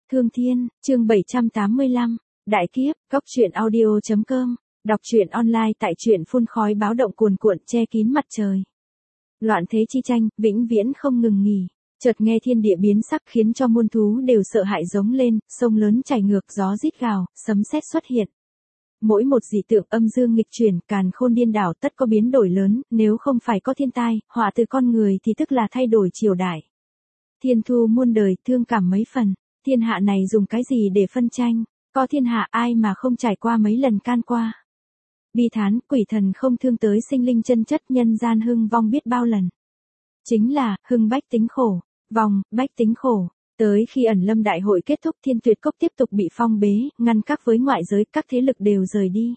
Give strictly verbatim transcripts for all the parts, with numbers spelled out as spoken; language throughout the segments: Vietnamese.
Thương Thiên, chương bảy trăm tám mươi lăm, Đại Kiếp, Cốc truyện audio chấm com, đọc truyện online tại truyện phun khói báo động cuồn cuộn che kín mặt trời. Loạn thế chi tranh, vĩnh viễn không ngừng nghỉ. Chợt nghe thiên địa biến sắc khiến cho muôn thú đều sợ hãi giống lên, sông lớn chảy ngược gió rít gào, sấm sét xuất hiện. Mỗi một dị tượng âm dương nghịch chuyển, càn khôn điên đảo tất có biến đổi lớn, nếu không phải có thiên tai, họa từ con người thì tức là thay đổi triều đại. Thiên thu muôn đời, thương cảm mấy phần, thiên hạ này dùng cái gì để phân tranh, có thiên hạ ai mà không trải qua mấy lần can qua. Bi thán, quỷ thần không thương tới sinh linh chân chất, nhân gian hưng vong biết bao lần. Chính là, hưng bách tính khổ, vong, bách tính khổ. Tới khi ẩn lâm đại hội kết thúc, Thiên Tuyệt Cốc tiếp tục bị phong bế, ngăn cách với ngoại giới, các thế lực đều rời đi.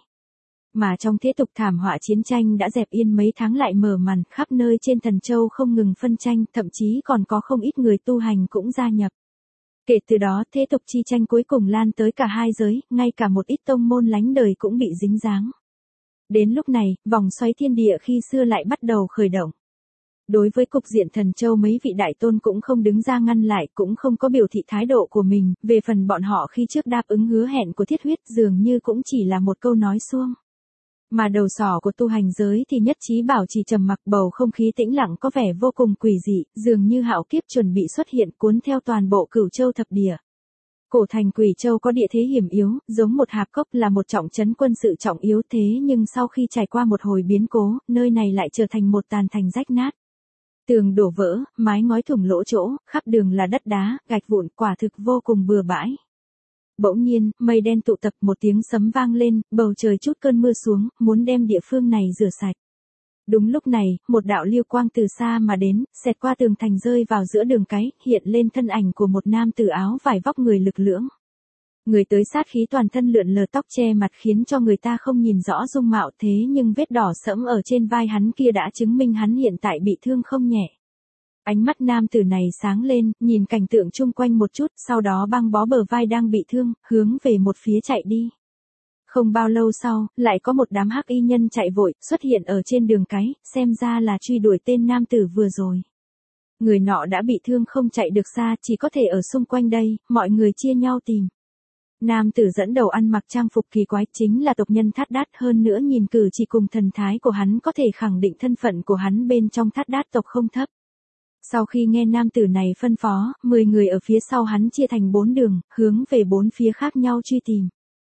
Mà trong thế tục thảm họa chiến tranh đã dẹp yên mấy tháng lại mở màn, khắp nơi trên thần châu không ngừng phân tranh, thậm chí còn có không ít người tu hành cũng gia nhập. Kể từ đó, thế tục chi tranh cuối cùng lan tới cả hai giới, ngay cả một ít tông môn lánh đời cũng bị dính dáng. Đến lúc này, vòng xoáy thiên địa khi xưa lại bắt đầu khởi động. Đối với cục diện thần châu, mấy vị đại tôn cũng không đứng ra ngăn lại, cũng không có biểu thị thái độ của mình, về phần bọn họ khi trước đáp ứng hứa hẹn của Thiết Huyết dường như cũng chỉ là một câu nói suông. Mà đầu sỏ của tu hành giới thì nhất trí bảo trì trầm mặc, bầu không khí tĩnh lặng có vẻ vô cùng quỷ dị, dường như hạo kiếp chuẩn bị xuất hiện cuốn theo toàn bộ Cửu Châu thập địa. Cổ thành Quỷ Châu có địa thế hiểm yếu, giống một hạp cốc, là một trọng trấn quân sự trọng yếu, thế nhưng sau khi trải qua một hồi biến cố, nơi này lại trở thành một tàn thành rách nát. Tường đổ vỡ, mái ngói thủng lỗ chỗ, khắp đường là đất đá, gạch vụn, quả thực vô cùng bừa bãi. Bỗng nhiên, mây đen tụ tập, một tiếng sấm vang lên, bầu trời chút cơn mưa xuống, muốn đem địa phương này rửa sạch. Đúng lúc này, một đạo lưu quang từ xa mà đến, xẹt qua tường thành rơi vào giữa đường cái, hiện lên thân ảnh của một nam tử áo vải vóc người lực lưỡng. Người tới sát khí toàn thân, lượn lờ tóc che mặt khiến cho người ta không nhìn rõ dung mạo, thế nhưng vết đỏ sẫm ở trên vai hắn kia đã chứng minh hắn hiện tại bị thương không nhẹ. Ánh mắt nam tử này sáng lên, nhìn cảnh tượng chung quanh một chút, sau đó băng bó bờ vai đang bị thương, hướng về một phía chạy đi. Không bao lâu sau, lại có một đám hắc y nhân chạy vội, xuất hiện ở trên đường cái, xem ra là truy đuổi tên nam tử vừa rồi. Người nọ đã bị thương không chạy được xa, chỉ có thể ở xung quanh đây, mọi người chia nhau tìm. Nam tử dẫn đầu ăn mặc trang phục kỳ quái, chính là tộc nhân Thát Đát, hơn nữa nhìn cử chỉ cùng thần thái của hắn có thể khẳng định thân phận của hắn bên trong Thát Đát tộc không thấp. Sau khi nghe nam tử này phân phó, mười người ở phía sau hắn chia thành bốn đường, hướng về bốn phía khác nhau truy tìm.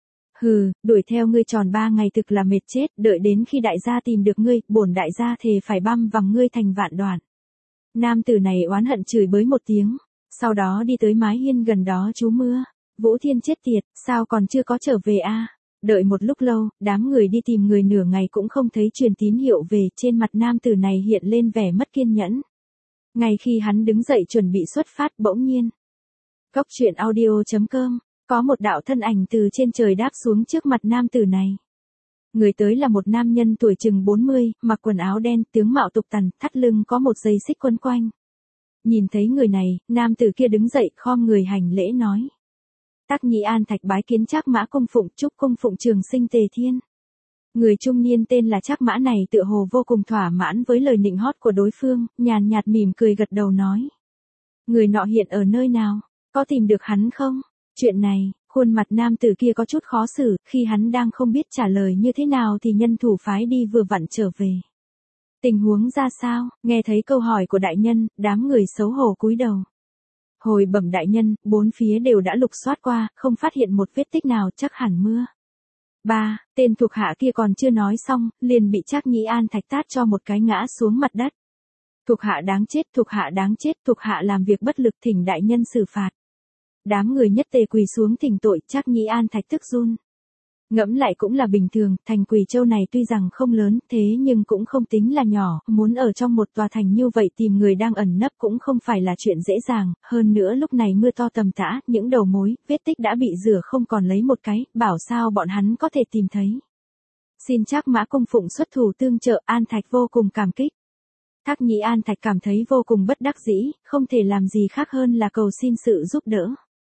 Hừ, đuổi theo ngươi tròn ba ngày thực là mệt chết, đợi đến khi đại gia tìm được ngươi, bổn đại gia thề phải băm vằm ngươi thành vạn đoạn. Nam tử này oán hận chửi bới một tiếng, sau đó đi tới mái hiên gần đó trú mưa. Vũ Thiên chết tiệt, sao còn chưa có trở về a? À? Đợi một lúc lâu, đám người đi tìm người nửa ngày cũng không thấy truyền tín hiệu về, trên mặt nam tử này hiện lên vẻ mất kiên nhẫn. Ngay khi hắn đứng dậy chuẩn bị xuất phát, bỗng nhiên. Cốc truyện audio chấm com, có một đạo thân ảnh từ trên trời đáp xuống trước mặt nam tử này. Người tới là một nam nhân tuổi chừng bốn mươi, mặc quần áo đen, tướng mạo tục tằn, thắt lưng có một dây xích quấn quanh. Nhìn thấy người này, nam tử kia đứng dậy khom người hành lễ nói. Tắc Nhĩ An Thạch bái kiến Trác Mã cung phụng, chúc cung phụng trường sinh tề thiên. Người trung niên tên là Trác Mã này tựa hồ vô cùng thỏa mãn với lời nịnh hót của đối phương, nhàn nhạt mỉm cười gật đầu nói. Người nọ hiện ở nơi nào, có tìm được hắn không? Chuyện này, khuôn mặt nam tử kia có chút khó xử, khi hắn đang không biết trả lời như thế nào thì nhân thủ phái đi vừa vặn trở về. Tình huống ra sao? Nghe thấy câu hỏi của đại nhân, đám người xấu hổ cúi đầu. Hồi bẩm đại nhân, bốn phía đều đã lục soát qua, không phát hiện một vết tích nào, chắc hẳn mưa. Ba, tên thuộc hạ kia còn chưa nói xong, liền bị Trác Nhĩ An Thạch tát cho một cái ngã xuống mặt đất. Thuộc hạ đáng chết, thuộc hạ đáng chết, thuộc hạ làm việc bất lực, thỉnh đại nhân xử phạt. Đám người nhất tề quỳ xuống thỉnh tội, Trác Nhĩ An Thạch tức run. Ngẫm lại cũng là bình thường, thành Quỷ Châu này tuy rằng không lớn, thế nhưng cũng không tính là nhỏ, muốn ở trong một tòa thành như vậy tìm người đang ẩn nấp cũng không phải là chuyện dễ dàng, hơn nữa lúc này mưa to tầm tã, những đầu mối, vết tích đã bị rửa không còn lấy một cái, bảo sao bọn hắn có thể tìm thấy. Xin Trác Mã cung phụng xuất thủ tương trợ, An Thạch vô cùng cảm kích. Thác Nhĩ An Thạch cảm thấy vô cùng bất đắc dĩ, không thể làm gì khác hơn là cầu xin sự giúp đỡ.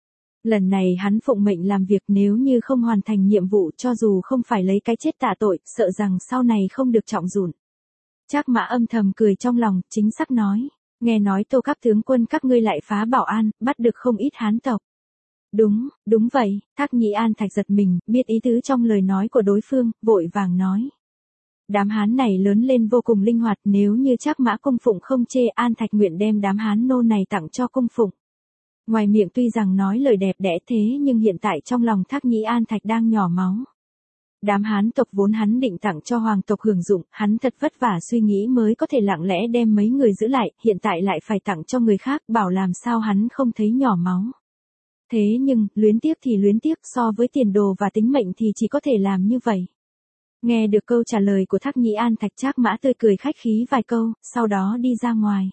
Lần này hắn phụng mệnh làm việc, nếu như không hoàn thành nhiệm vụ, cho dù không phải lấy cái chết tạ tội, sợ rằng sau này không được trọng dụng. Trác Mã âm thầm cười trong lòng, chính xác nói, nghe nói Tô Các tướng quân các ngươi lại phá bảo an, bắt được không ít Hán tộc. Đúng, đúng vậy, Thác Nhĩ An Thạch giật mình, biết ý tứ trong lời nói của đối phương, vội vàng nói. Đám hán này lớn lên vô cùng linh hoạt, nếu như Trác Mã cung phụng không chê, An Thạch nguyện đem đám hán nô này tặng cho cung phụng. Ngoài miệng tuy rằng nói lời đẹp đẽ thế nhưng hiện tại trong lòng Thác Nhĩ An Thạch đang nhỏ máu. Đám hán tộc vốn hắn định tặng cho hoàng tộc hưởng dụng, hắn thật vất vả suy nghĩ mới có thể lặng lẽ đem mấy người giữ lại, hiện tại lại phải tặng cho người khác, bảo làm sao hắn không thấy nhỏ máu. Thế nhưng, luyến tiếc thì luyến tiếc, so với tiền đồ và tính mệnh thì chỉ có thể làm như vậy. Nghe được câu trả lời của Thác Nhĩ An Thạch, Trác Mã tươi cười khách khí vài câu, sau đó đi ra ngoài.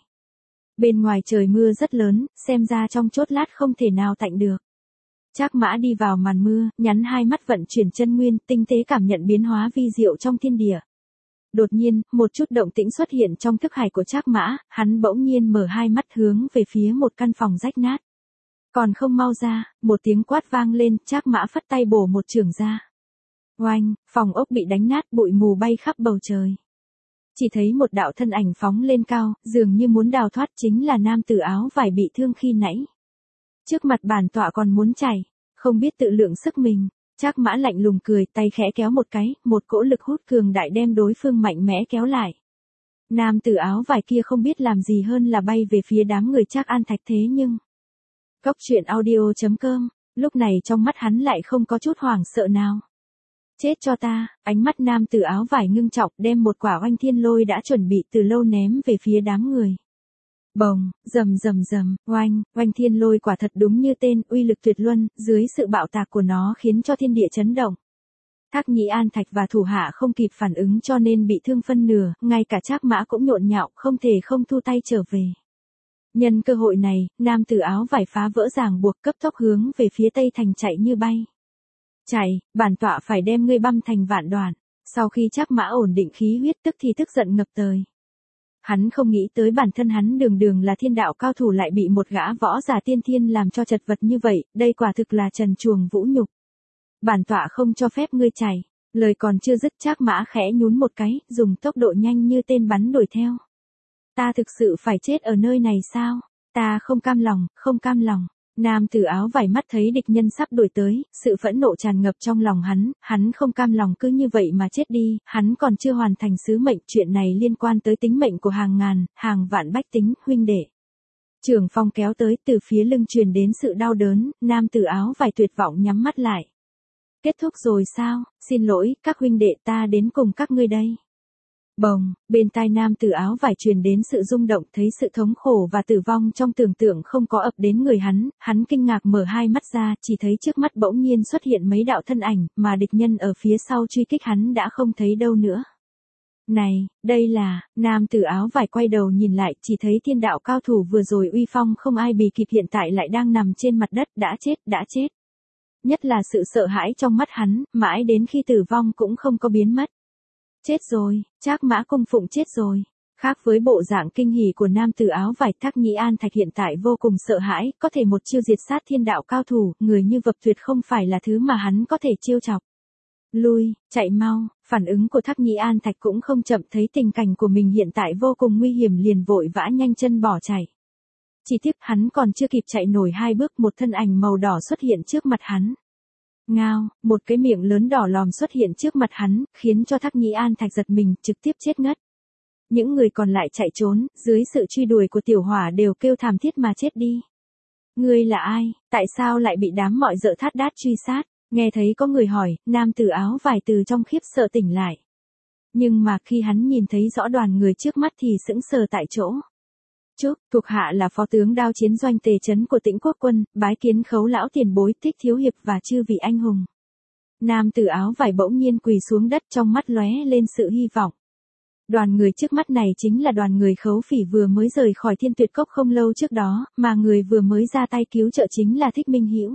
Bên ngoài trời mưa rất lớn, xem ra trong chốc lát không thể nào tạnh được. Trác Mã đi vào màn mưa, nhắm hai mắt vận chuyển chân nguyên, tinh tế cảm nhận biến hóa vi diệu trong thiên địa. Đột nhiên, một chút động tĩnh xuất hiện trong thức hải của Trác Mã, hắn bỗng nhiên mở hai mắt hướng về phía một căn phòng rách nát. Còn không mau ra, một tiếng quát vang lên, Trác Mã phất tay bổ một chưởng ra. Oanh, phòng ốc bị đánh nát, bụi mù bay khắp bầu trời. Chỉ thấy một đạo thân ảnh phóng lên cao, dường như muốn đào thoát, chính là nam tử áo vải bị thương khi nãy. Trước mặt bản tọa còn muốn chạy, không biết tự lượng sức mình. Trác Mã lạnh lùng cười, tay khẽ kéo một cái, một cỗ lực hút cường đại đem đối phương mạnh mẽ kéo lại. Nam tử áo vải kia không biết làm gì hơn là bay về phía đám người Trác An Thạch, thế nhưng Cốc truyện audio chấm com, lúc này trong mắt hắn lại không có chút hoảng sợ nào. Chết cho ta, ánh mắt nam tử áo vải ngưng trọng, đem một quả oanh thiên lôi đã chuẩn bị từ lâu ném về phía đám người. Bồng, rầm rầm rầm, oanh, oanh thiên lôi quả thật đúng như tên, uy lực tuyệt luân, dưới sự bạo tạc của nó khiến cho thiên địa chấn động. Thác Nhĩ An Thạch và thủ hạ không kịp phản ứng cho nên bị thương phân nửa, ngay cả Trác Mã cũng nhộn nhạo, không thể không thu tay trở về. Nhân cơ hội này, nam tử áo vải phá vỡ ràng buộc, cấp tốc hướng về phía tây thành chạy như bay. Chạy, bản tọa phải đem ngươi băm thành vạn đoạn. Sau khi Trác Mã ổn định khí huyết, tức thì tức giận ngập trời. Hắn không nghĩ tới bản thân hắn đường đường là thiên đạo cao thủ lại bị một gã võ giả tiên thiên làm cho chật vật như vậy, đây quả thực là trần truồng vũ nhục. Bản tọa không cho phép ngươi chạy. Lời còn chưa dứt, Trác Mã khẽ nhún một cái, dùng tốc độ nhanh như tên bắn đuổi theo. Ta thực sự phải chết ở nơi này sao? Ta không cam lòng, không cam lòng. Nam tử áo vải mắt thấy địch nhân sắp đuổi tới, sự phẫn nộ tràn ngập trong lòng hắn, hắn không cam lòng cứ như vậy mà chết đi, hắn còn chưa hoàn thành sứ mệnh, chuyện này liên quan tới tính mệnh của hàng ngàn, hàng vạn bách tính, huynh đệ. Trường phong kéo tới, từ phía lưng truyền đến sự đau đớn, nam tử áo vải tuyệt vọng nhắm mắt lại. Kết thúc rồi sao? Xin lỗi, các huynh đệ, ta đến cùng các ngươi đây. Bồng, bên tai nam tử áo vải truyền đến sự rung động, thấy sự thống khổ và tử vong trong tưởng tượng không có ập đến người hắn, hắn kinh ngạc mở hai mắt ra, chỉ thấy trước mắt bỗng nhiên xuất hiện mấy đạo thân ảnh, mà địch nhân ở phía sau truy kích hắn đã không thấy đâu nữa. Này, đây là, nam tử áo vải quay đầu nhìn lại, chỉ thấy thiên đạo cao thủ vừa rồi uy phong không ai bì kịp hiện tại lại đang nằm trên mặt đất, đã chết, đã chết. Nhất là sự sợ hãi trong mắt hắn, mãi đến khi tử vong cũng không có biến mất. Chết rồi, Trác Mã cung phụng chết rồi. Khác với bộ dạng kinh hỉ của nam tử áo vải, Thác Nhĩ An Thạch hiện tại vô cùng sợ hãi, có thể một chiêu diệt sát thiên đạo cao thủ, người như Vập Tuyệt không phải là thứ mà hắn có thể chiêu chọc. Lui, chạy mau, phản ứng của Thác Nhĩ An Thạch cũng không chậm, thấy tình cảnh của mình hiện tại vô cùng nguy hiểm liền vội vã nhanh chân bỏ chạy. Chỉ tiếc hắn còn chưa kịp chạy nổi hai bước, một thân ảnh màu đỏ xuất hiện trước mặt hắn. Ngao, một cái miệng lớn đỏ lòm xuất hiện trước mặt hắn, khiến cho Thác Nhĩ An Thạch giật mình, trực tiếp chết ngất. Những người còn lại chạy trốn, dưới sự truy đuổi của tiểu hỏa đều kêu thảm thiết mà chết đi. Ngươi là ai, tại sao lại bị đám mọi dợ thát đát truy sát? Nghe thấy có người hỏi, nam tử áo vải từ trong khiếp sợ tỉnh lại. Nhưng mà khi hắn nhìn thấy rõ đoàn người trước mắt thì sững sờ tại chỗ. Chúc, thuộc hạ là phó tướng đao chiến doanh tề trấn của Tĩnh Quốc quân, bái kiến khấu lão tiền bối, Thích thiếu hiệp và chư vị anh hùng. Nam tử áo vải bỗng nhiên quỳ xuống đất, trong mắt lóe lên sự hy vọng. Đoàn người trước mắt này chính là đoàn người Khấu Phỉ vừa mới rời khỏi Thiên Tuyệt Cốc không lâu trước đó, mà người vừa mới ra tay cứu trợ chính là Thích Minh Hữu.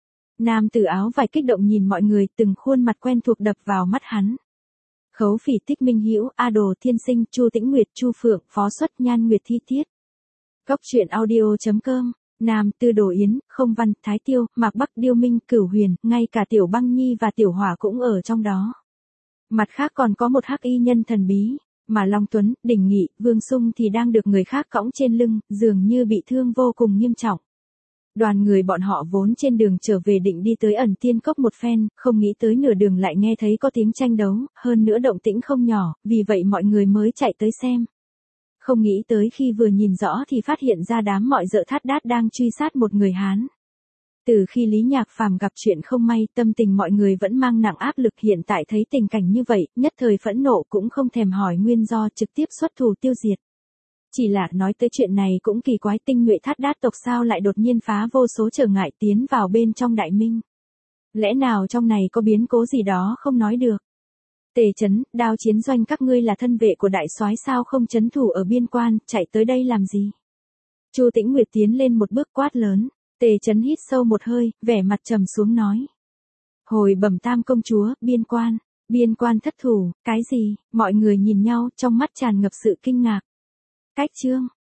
Nam tử áo vải kích động nhìn mọi người, từng khuôn mặt quen thuộc đập vào mắt hắn. Khấu Phỉ, Thích Minh Hữu, A Đồ Thiên Sinh, Chu Tĩnh Nguyệt, Chu Phượng, Phó Xuất, Nhan Nguyệt Thi Tiết. Cốc truyện audio chấm com, Nam, Tư Đồ Yến, Không Văn, Thái Tiêu, Mạc Bắc, Điêu Minh, Cửu Huyền, ngay cả Tiểu Băng Nhi và Tiểu Hỏa cũng ở trong đó. Mặt khác còn có một hắc y nhân thần bí, mà Long Tuấn, Đỉnh Nghị, Vương Sung thì đang được người khác cõng trên lưng, dường như bị thương vô cùng nghiêm trọng. Đoàn người bọn họ vốn trên đường trở về định đi tới ẩn tiên cốc một phen, không nghĩ tới nửa đường lại nghe thấy có tiếng tranh đấu, hơn nữa động tĩnh không nhỏ, vì vậy mọi người mới chạy tới xem. Không nghĩ tới khi vừa nhìn rõ thì phát hiện ra đám mọi dợ thát đát đang truy sát một người Hán. Từ khi Lý Nhạc Phàm gặp chuyện không may, tâm tình mọi người vẫn mang nặng áp lực, hiện tại thấy tình cảnh như vậy, nhất thời phẫn nộ cũng không thèm hỏi nguyên do, trực tiếp xuất thủ tiêu diệt. Chỉ là nói tới chuyện này cũng kỳ quái, tinh nhuệ thát đát tộc sao lại đột nhiên phá vô số trở ngại tiến vào bên trong Đại Minh. Lẽ nào trong này có biến cố gì đó không nói được. Tề Chấn, Đao Chiến Doanh, các ngươi là thân vệ của đại soái sao không trấn thủ ở biên quan, chạy tới đây làm gì? Chu Tĩnh Nguyệt tiến lên một bước quát lớn. Tề Chấn hít sâu một hơi, vẻ mặt trầm xuống nói. Hồi bẩm Tam công chúa, biên quan, biên quan thất thủ, cái gì? Mọi người nhìn nhau, trong mắt tràn ngập sự kinh ngạc. Cách chương